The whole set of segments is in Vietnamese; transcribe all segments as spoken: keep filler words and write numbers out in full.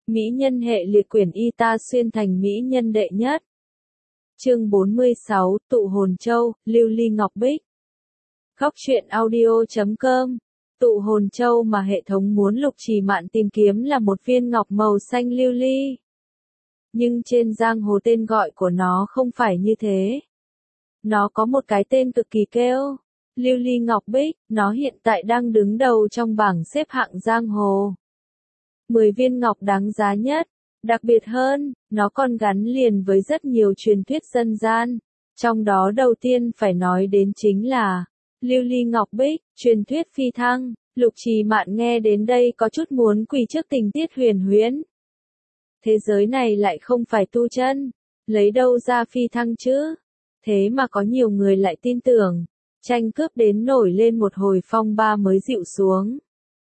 Mỹ nhân hệ liệt quyển y ta xuyên thành mỹ nhân đệ nhất. Chương bốn mươi sáu, Tụ Hồn Châu, Lưu Ly Ngọc Bích. Góc truyện audio chấm com. Tụ Hồn Châu mà hệ thống muốn Lục Trì Mạn tìm kiếm là một viên ngọc màu xanh lưu ly. Nhưng trên giang hồ tên gọi của nó không phải như thế. Nó có một cái tên cực kỳ kêu. Lưu Ly Ngọc Bích, nó hiện tại đang đứng đầu trong bảng xếp hạng giang hồ. mười viên ngọc đáng giá nhất. Đặc biệt hơn, nó còn gắn liền với rất nhiều truyền thuyết dân gian. Trong đó đầu tiên phải nói đến chính là Lưu Ly Ngọc Bích, truyền thuyết phi thăng. Lục Trì Mạn nghe đến đây có chút muốn quỳ trước tình tiết huyền huyễn. Thế giới này lại không phải tu chân, lấy đâu ra phi thăng chứ? Thế mà có nhiều người lại tin tưởng, tranh cướp đến nổi lên một hồi phong ba mới dịu xuống.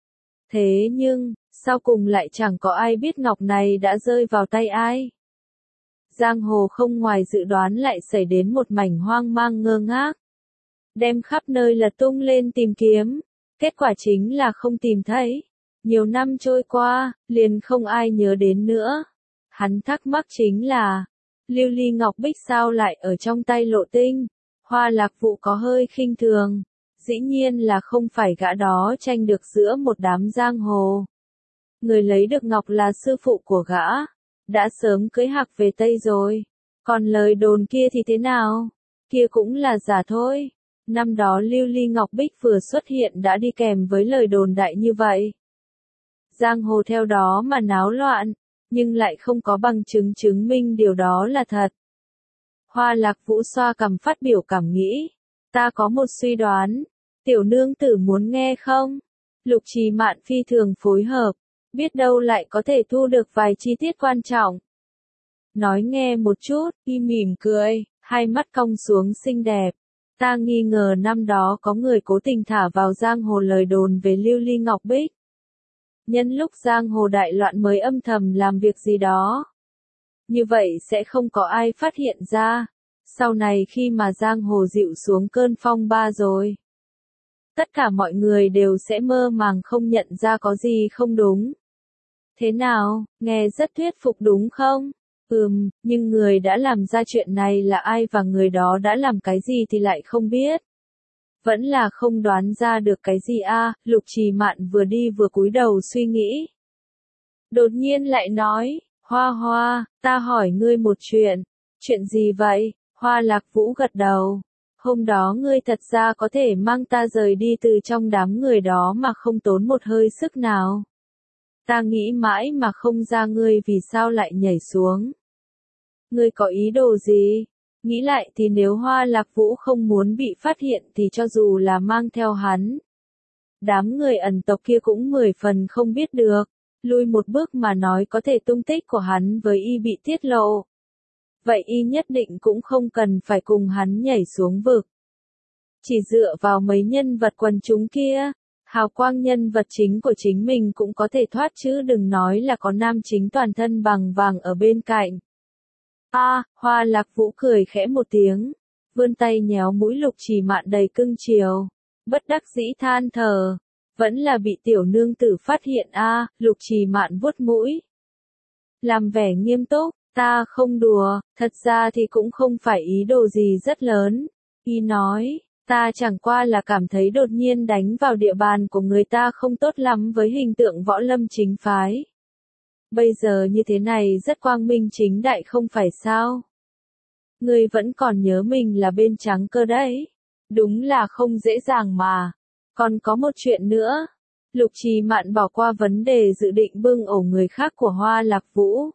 Thế nhưng, sau cùng lại chẳng có ai biết ngọc này đã rơi vào tay ai. Giang hồ không ngoài dự đoán lại xảy đến một mảnh hoang mang ngơ ngác. Đem khắp nơi lật tung lên tìm kiếm, kết quả chính là không tìm thấy. Nhiều năm trôi qua, liền không ai nhớ đến nữa. Hắn thắc mắc chính là, Lưu Ly Ngọc Bích sao lại ở trong tay Lộ Tinh? Hoa Lạc Vũ có hơi khinh thường. Dĩ nhiên là không phải gã đó tranh được giữa một đám giang hồ. Người lấy được ngọc là sư phụ của gã, đã sớm cưới hạc về Tây rồi. Còn lời đồn kia thì thế nào? Kia cũng là giả thôi. Năm đó Lưu Ly Ngọc Bích vừa xuất hiện đã đi kèm với lời đồn đại như vậy. Giang hồ theo đó mà náo loạn, nhưng lại không có bằng chứng chứng minh điều đó là thật. Hoa Lạc Vũ xoa cằm phát biểu cảm nghĩ. Ta có một suy đoán. Tiểu nương tử muốn nghe không? Lục Trì Mạn phi thường phối hợp. Biết đâu lại có thể thu được vài chi tiết quan trọng. Nói nghe một chút, y mỉm cười, hai mắt cong xuống xinh đẹp. Ta nghi ngờ năm đó có người cố tình thả vào giang hồ lời đồn về Lưu Ly Ngọc Bích. Nhân lúc giang hồ đại loạn mới âm thầm làm việc gì đó. Như vậy sẽ không có ai phát hiện ra. Sau này khi mà giang hồ dịu xuống cơn phong ba rồi, tất cả mọi người đều sẽ mơ màng không nhận ra có gì không đúng. Thế nào, nghe rất thuyết phục đúng không? Ừm, nhưng người đã làm ra chuyện này là ai và người đó đã làm cái gì thì lại không biết. Vẫn là không đoán ra được cái gì a? À, Lục Trì Mạn vừa đi vừa cúi đầu suy nghĩ. Đột nhiên lại nói, Hoa Hoa, ta hỏi ngươi một chuyện. Chuyện gì vậy? Hoa Lạc Vũ gật đầu. Hôm đó ngươi thật ra có thể mang ta rời đi từ trong đám người đó mà không tốn một hơi sức nào. Ta nghĩ mãi mà không ra ngươi vì sao lại nhảy xuống. Ngươi có ý đồ gì? Nghĩ lại thì nếu Hoa Lạc Vũ không muốn bị phát hiện thì cho dù là mang theo hắn, đám người ẩn tộc kia cũng mười phần không biết được. Lui một bước mà nói có thể tung tích của hắn với y bị tiết lộ. Vậy y nhất định cũng không cần phải cùng hắn nhảy xuống vực. Chỉ dựa vào mấy nhân vật quần chúng kia, hào quang nhân vật chính của chính mình cũng có thể thoát chứ đừng nói là có nam chính toàn thân bằng vàng ở bên cạnh. A, à, Hoa Lạc Vũ cười khẽ một tiếng, vươn tay nhéo mũi Lục Trì Mạn đầy cưng chiều, bất đắc dĩ than thở, vẫn là bị tiểu nương tử phát hiện a. À, Lục Trì Mạn vuốt mũi, làm vẻ nghiêm túc, ta không đùa, thật ra thì cũng không phải ý đồ gì rất lớn. Y nói, ta chẳng qua là cảm thấy đột nhiên đánh vào địa bàn của người ta không tốt lắm với hình tượng võ lâm chính phái. Bây giờ như thế này rất quang minh chính đại không phải sao? Ngươi vẫn còn nhớ mình là bên trắng cơ đấy. Đúng là không dễ dàng mà. Còn có một chuyện nữa. Lục Trì Mạn bỏ qua vấn đề dự định bưng ổ người khác của Hoa Lạc Vũ.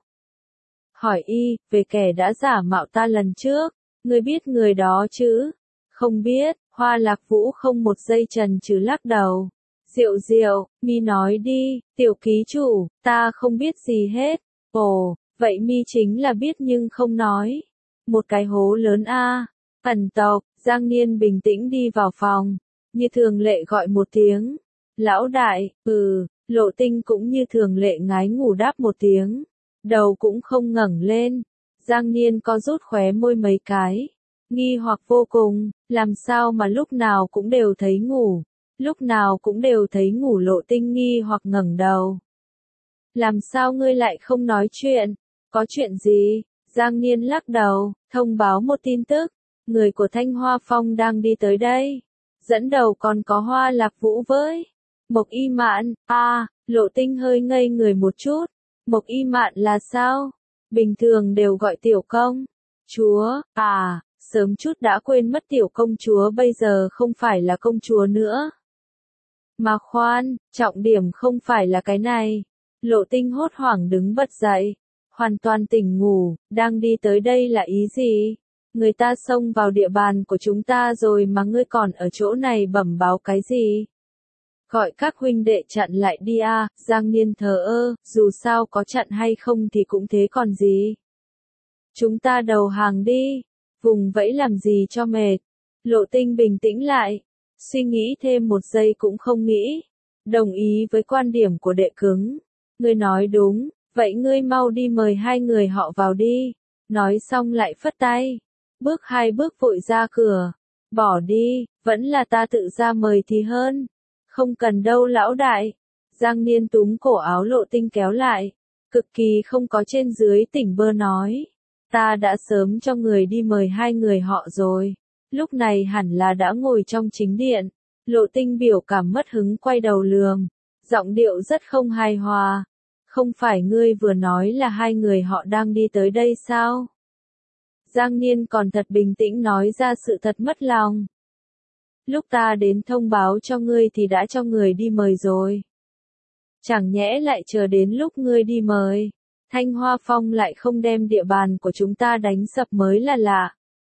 Hỏi y, về kẻ đã giả mạo ta lần trước. Ngươi biết người đó chứ? Không biết. Hoa Lạc Vũ không một giây chần chừ lắc đầu. Diệu diệu, mi nói đi, tiểu ký chủ, ta không biết gì hết. Ồ, vậy mi chính là biết nhưng không nói. Một cái hố lớn a. À. Ẩn tộc, Giang Niên bình tĩnh đi vào phòng, như thường lệ gọi một tiếng. Lão đại, ừ, Lộ Tinh cũng như thường lệ ngái ngủ đáp một tiếng. Đầu cũng không ngẩng lên. Giang Niên có rút khóe môi mấy cái. Nghi hoặc vô cùng, làm sao mà lúc nào cũng đều thấy ngủ. Lúc nào cũng đều thấy ngủ. Lộ Tinh nghi hoặc ngẩng đầu. Làm sao ngươi lại không nói chuyện? Có chuyện gì? Giang Niên lắc đầu, thông báo một tin tức. Người của Thanh Hoa Phong đang đi tới đây. Dẫn đầu còn có Hoa Lạc Vũ với Mộc Y Mạn. À, Lộ Tinh hơi ngây người một chút. Mộc Y Mạn là sao? Bình thường đều gọi tiểu công chúa. À, sớm chút đã quên mất tiểu công chúa bây giờ không phải là công chúa nữa. Mà khoan, trọng điểm không phải là cái này. Lộ Tinh hốt hoảng đứng bật dậy. Hoàn toàn tỉnh ngủ, đang đi tới đây là ý gì? Người ta xông vào địa bàn của chúng ta rồi mà ngươi còn ở chỗ này bẩm báo cái gì? Gọi các huynh đệ chặn lại đi a. Giang Niên thờ ơ, dù sao có chặn hay không thì cũng thế còn gì. Chúng ta đầu hàng đi, vùng vẫy làm gì cho mệt. Lộ Tinh bình tĩnh lại, suy nghĩ thêm một giây cũng không nghĩ. Đồng ý với quan điểm của đệ cứng. Ngươi nói đúng, vậy ngươi mau đi mời hai người họ vào đi. Nói xong lại phất tay. Bước hai bước vội ra cửa. Bỏ đi, vẫn là ta tự ra mời thì hơn. Không cần đâu lão đại. Giang Niên túm cổ áo Lộ Tinh kéo lại. Cực kỳ không có trên dưới tỉnh bơ nói. Ta đã sớm cho người đi mời hai người họ rồi. Lúc này hẳn là đã ngồi trong chính điện. Lộ Tinh biểu cảm mất hứng quay đầu lườm. Giọng điệu rất không hài hòa. Không phải ngươi vừa nói là hai người họ đang đi tới đây sao? Giang Niên còn thật bình tĩnh nói ra sự thật mất lòng. Lúc ta đến thông báo cho ngươi thì đã cho người đi mời rồi. Chẳng nhẽ lại chờ đến lúc ngươi đi mời. Thanh Hoa Phong lại không đem địa bàn của chúng ta đánh sập mới là lạ.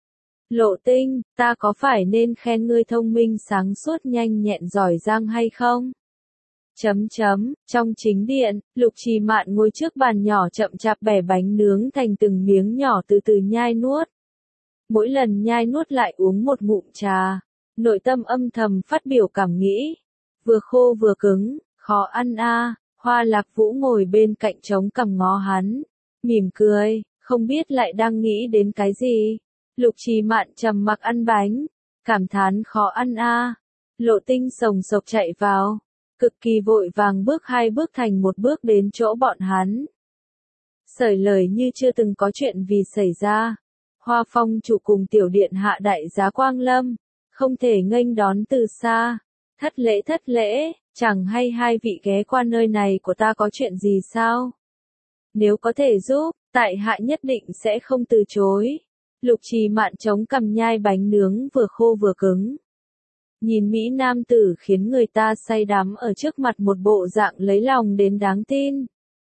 Lộ Tinh, ta có phải nên khen ngươi thông minh sáng suốt nhanh nhẹn giỏi giang hay không? Chấm chấm, trong chính điện, Lục Trì Mạn ngồi trước bàn nhỏ chậm chạp bẻ bánh nướng thành từng miếng nhỏ từ từ nhai nuốt. Mỗi lần nhai nuốt lại uống một ngụm trà, nội tâm âm thầm phát biểu cảm nghĩ. Vừa khô vừa cứng, khó ăn a. Hoa Lạc Vũ ngồi bên cạnh trống cằm ngó hắn, mỉm cười, không biết lại đang nghĩ đến cái gì. Lục Trì Mạn trầm mặc ăn bánh, cảm thán khó ăn a. Lộ Tinh sồng sộc chạy vào, cực kỳ vội vàng bước hai bước thành một bước đến chỗ bọn hắn. Sởi lời như chưa từng có chuyện vì xảy ra. Hoa Phong chủ cùng tiểu điện hạ đại giá Quang Lâm, không thể nghênh đón từ xa. Thất lễ thất lễ, chẳng hay hai vị ghé qua nơi này của ta có chuyện gì sao? Nếu có thể giúp, tại hạ nhất định sẽ không từ chối. Lục Trì Mạn chống cằm nhai bánh nướng vừa khô vừa cứng. Nhìn Mỹ nam tử khiến người ta say đắm ở trước mặt một bộ dạng lấy lòng đến đáng tin.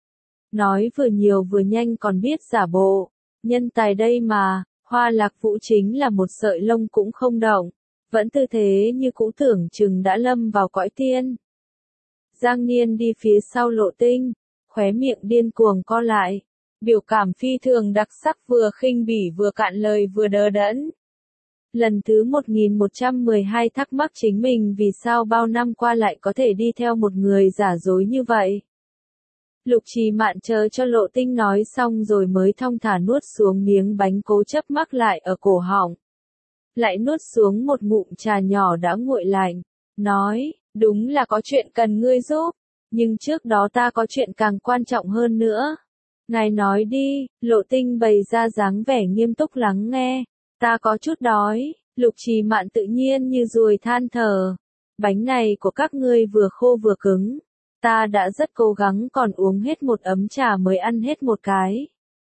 Nói vừa nhiều vừa nhanh còn biết giả bộ. Nhân tài đây mà, Hoa Lạc Vũ chính là một sợi lông cũng không động. Vẫn tư thế như cũ tưởng chừng đã lâm vào cõi tiên. Giang Niên đi phía sau Lộ Tinh, khóe miệng điên cuồng co lại. Biểu cảm phi thường đặc sắc vừa khinh bỉ vừa cạn lời vừa đờ đẫn. Lần thứ một nghìn một trăm mười hai thắc mắc chính mình vì sao bao năm qua lại có thể đi theo một người giả dối như vậy. Lục Trì Mạn chờ cho Lộ Tinh nói xong rồi mới thong thả nuốt xuống miếng bánh cố chấp mắc lại ở cổ họng. Lại nuốt xuống một ngụm trà nhỏ đã nguội lạnh, nói, đúng là có chuyện cần ngươi giúp, nhưng trước đó ta có chuyện càng quan trọng hơn nữa. Ngài nói đi. Lộ Tinh bày ra dáng vẻ nghiêm túc lắng nghe. Ta có chút đói. Lục Trì Mạn tự nhiên như ruồi than thở. Bánh này của các ngươi vừa khô vừa cứng. Ta đã rất cố gắng còn uống hết một ấm trà mới ăn hết một cái.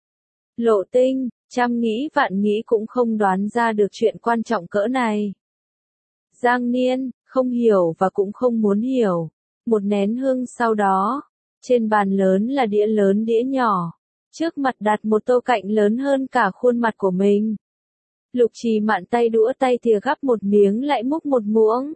Lộ Tinh, trăm nghĩ vạn nghĩ cũng không đoán ra được chuyện quan trọng cỡ này. Giang Niên, không hiểu và cũng không muốn hiểu. Một nén hương sau đó, trên bàn lớn là đĩa lớn đĩa nhỏ. Trước mặt đặt một tô cạnh lớn hơn cả khuôn mặt của mình. Lục Trì Mạn tay đũa tay thìa gắp một miếng lại múc một muỗng.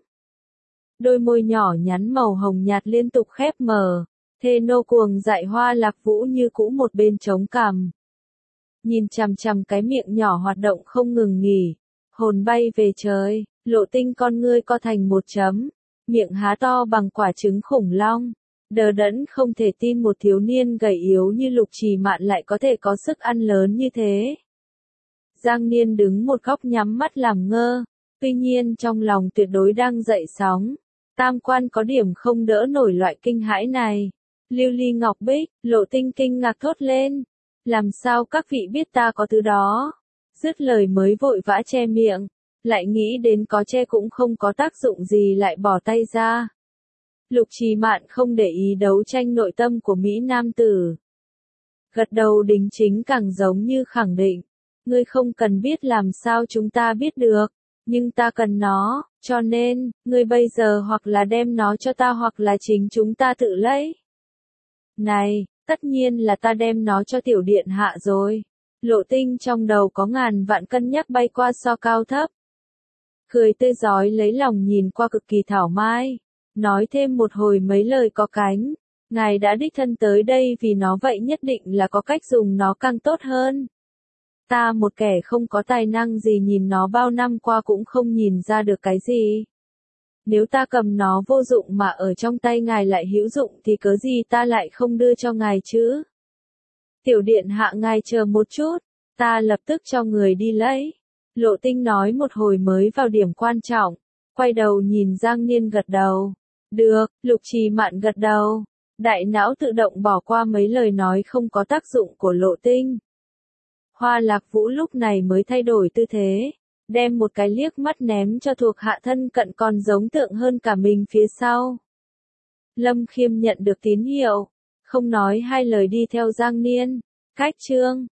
Đôi môi nhỏ nhắn màu hồng nhạt liên tục khép mở. Thê nô cuồng dại Hoa Lạc Vũ như cũ một bên chống cằm. Nhìn chằm chằm cái miệng nhỏ hoạt động không ngừng nghỉ. Hồn bay về trời, Lộ Tinh con ngươi co thành một chấm. Miệng há to bằng quả trứng khủng long. Đờ đẫn không thể tin một thiếu niên gầy yếu như Lục Trì Mạn lại có thể có sức ăn lớn như thế. Giang Niên đứng một góc nhắm mắt làm ngơ. Tuy nhiên trong lòng tuyệt đối đang dậy sóng. Tam quan có điểm không đỡ nổi loại kinh hãi này. Lưu ly ngọc bích, Lộ Tinh kinh ngạc thốt lên. Làm sao các vị biết ta có thứ đó? Dứt lời mới vội vã che miệng, lại nghĩ đến có che cũng không có tác dụng gì lại bỏ tay ra. Lục Trì Mạn không để ý đấu tranh nội tâm của Mỹ Nam tử. Gật đầu đính chính càng giống như khẳng định. Ngươi không cần biết làm sao chúng ta biết được, nhưng ta cần nó, cho nên, ngươi bây giờ hoặc là đem nó cho ta hoặc là chính chúng ta tự lấy. Này, tất nhiên là ta đem nó cho tiểu điện hạ rồi. Lộ Tinh trong đầu có ngàn vạn cân nhắc bay qua so cao thấp. Cười tươi rói lấy lòng nhìn qua cực kỳ thảo mai. Nói thêm một hồi mấy lời có cánh. Ngài đã đích thân tới đây vì nó vậy nhất định là có cách dùng nó càng tốt hơn. Ta một kẻ không có tài năng gì nhìn nó bao năm qua cũng không nhìn ra được cái gì. Nếu ta cầm nó vô dụng mà ở trong tay ngài lại hữu dụng thì cớ gì ta lại không đưa cho ngài chứ? Tiểu điện hạ ngài chờ một chút, ta lập tức cho người đi lấy. Lộ Tinh nói một hồi mới vào điểm quan trọng, quay đầu nhìn Giang Niên gật đầu. Được, Lục Trì Mạn gật đầu. Đại não tự động bỏ qua mấy lời nói không có tác dụng của Lộ Tinh. Hoa Lạc Vũ lúc này mới thay đổi tư thế, đem một cái liếc mắt ném cho thuộc hạ thân cận còn giống tượng hơn cả mình phía sau. Lâm Khiêm nhận được tín hiệu, không nói hai lời đi theo Giang Niên, cách trương.